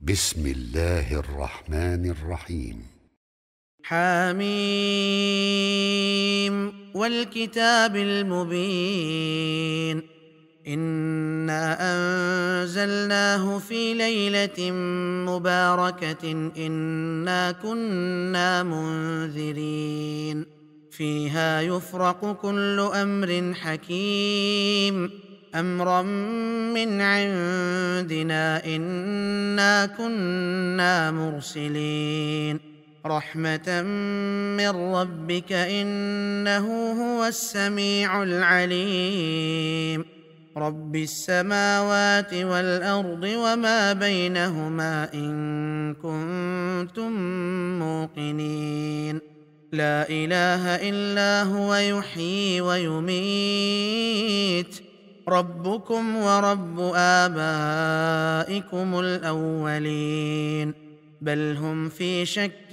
بسم الله الرحمن الرحيم. حميم والكتاب المبين. إنا أنزلناه في ليلة مباركة إنا كنا منذرين فيها يفرق كل أمر حكيم أمرا من عندنا إنا كنا مرسلين رحمة من ربك إنه هو السميع العليم رب السماوات والأرض وما بينهما إن كنتم موقنين لا إله إلا هو يحيي ويميت ربكم ورب آبائكم الأولين بل هم في شك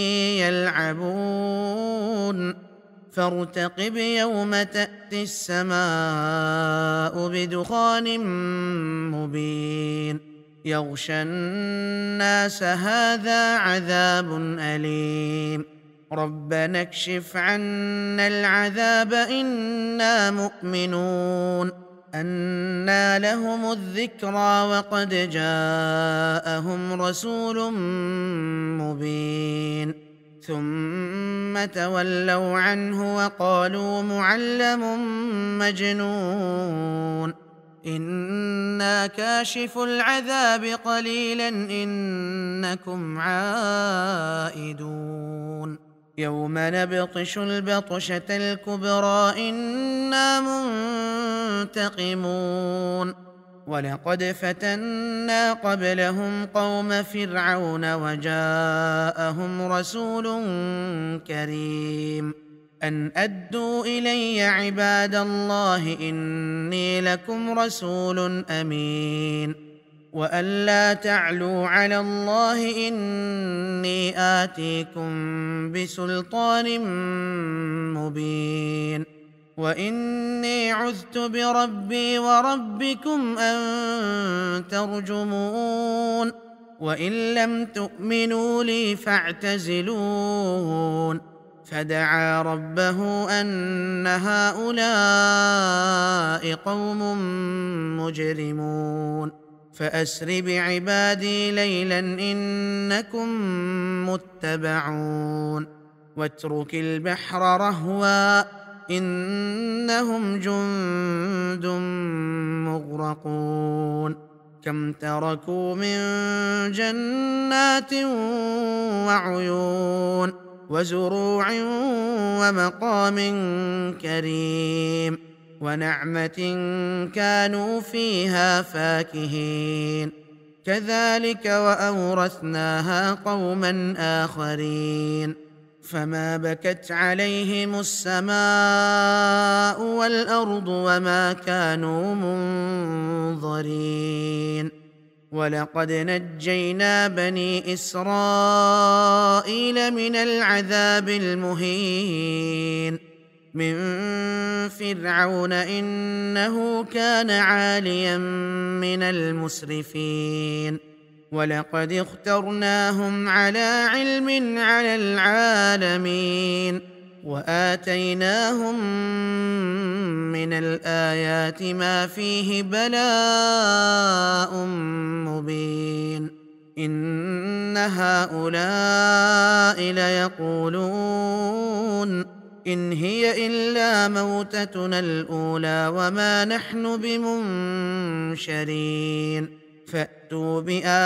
يلعبون فارتقب يوم تأتي السماء بدخان مبين يغشى الناس هذا عذاب أليم ربنا اكشف عنا العذاب إنا مؤمنون أنى لهم الذكرى وقد جاءهم رسول مبين ثم تولوا عنه وقالوا معلم مجنون إنا كاشف العذاب قليلا إنكم عائدون يوم نبطش البطشة الكبرى إنا منتقمون ولقد فتنا قبلهم قوم فرعون وجاءهم رسول كريم أن أدوا إلي عباد الله إني لكم رسول أمين وأن لا تعلوا على الله إني آتيكم بسلطان مبين وإني عذت بربي وربكم أن ترجمون وإن لم تؤمنوا لي فاعتزلون فدعا ربه أن هؤلاء قوم مجرمون فأسر بعبادي ليلا إنكم متبعون واترك البحر رهوا إنهم جند مغرقون كم تركوا من جنات وعيون وزروع ومقام كريم ونعمة كانوا فيها فاكهين كذلك وأورثناها قوما آخرين فما بكت عليهم السماء والأرض وما كانوا منظرين ولقد نجينا بني إسرائيل من العذاب المهين من فرعون إنه كان عاليا من المسرفين ولقد اخترناهم على علم على العالمين وآتيناهم من الآيات ما فيه بلاء مبين إن هؤلاء ليقولون إن هي إلا موتتنا الأولى وما نحن بمنشرين فأتوا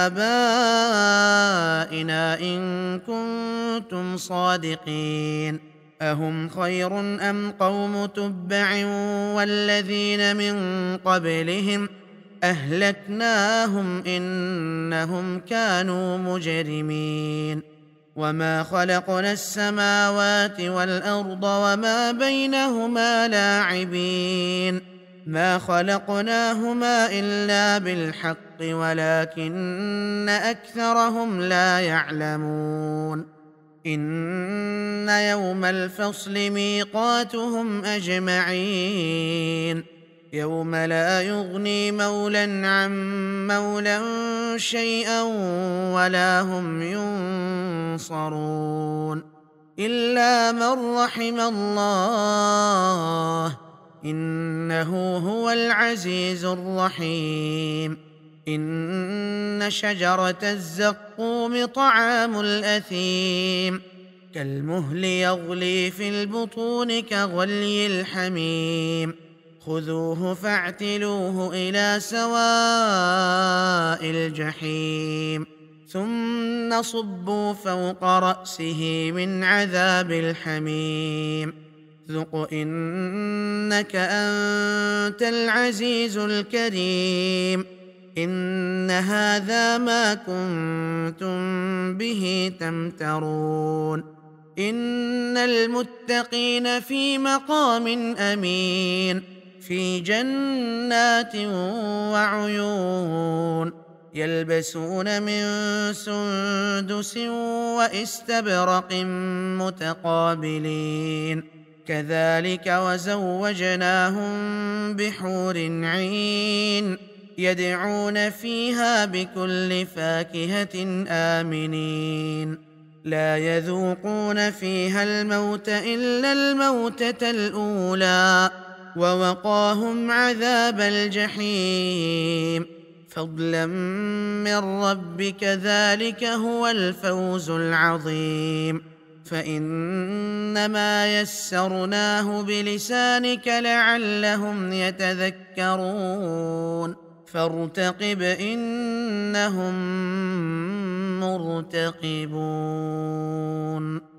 بآبائنا إن كنتم صادقين أهم خير أم قوم تبع والذين من قبلهم أهلكناهم إنهم كانوا مجرمين وما خلقنا السماوات والأرض وما بينهما لاعبين ما خلقناهما إلا بالحق ولكن أكثرهم لا يعلمون إن يوم الفصل ميقاتهم أجمعين يوم لا يغني مولى عن مولى شيئا ولا هم ينصرون إلا من رحم الله إنه هو العزيز الرحيم إن شجرة الزقوم طعام الأثيم كالمهل يغلي في البطون كغلي الحميم خذوه فاعتلوه إلى سواء الجحيم ثم صبوا فوق رأسه من عذاب الحميم ذق إنك أنت العزيز الكريم إن هذا ما كنتم به تمترون إن المتقين في مقام أمين في جنات وعيون يلبسون من سندس واستبرق متقابلين كذلك وزوجناهم بحور عين يدعون فيها بكل فاكهة آمنين لا يذوقون فيها الموت إلا الموتة الأولى ووقاهم عذاب الجحيم فضلا من ربك ذلك هو الفوز العظيم فإنما يسرناه بلسانك لعلهم يتذكرون فارتقب إنهم مرتقبون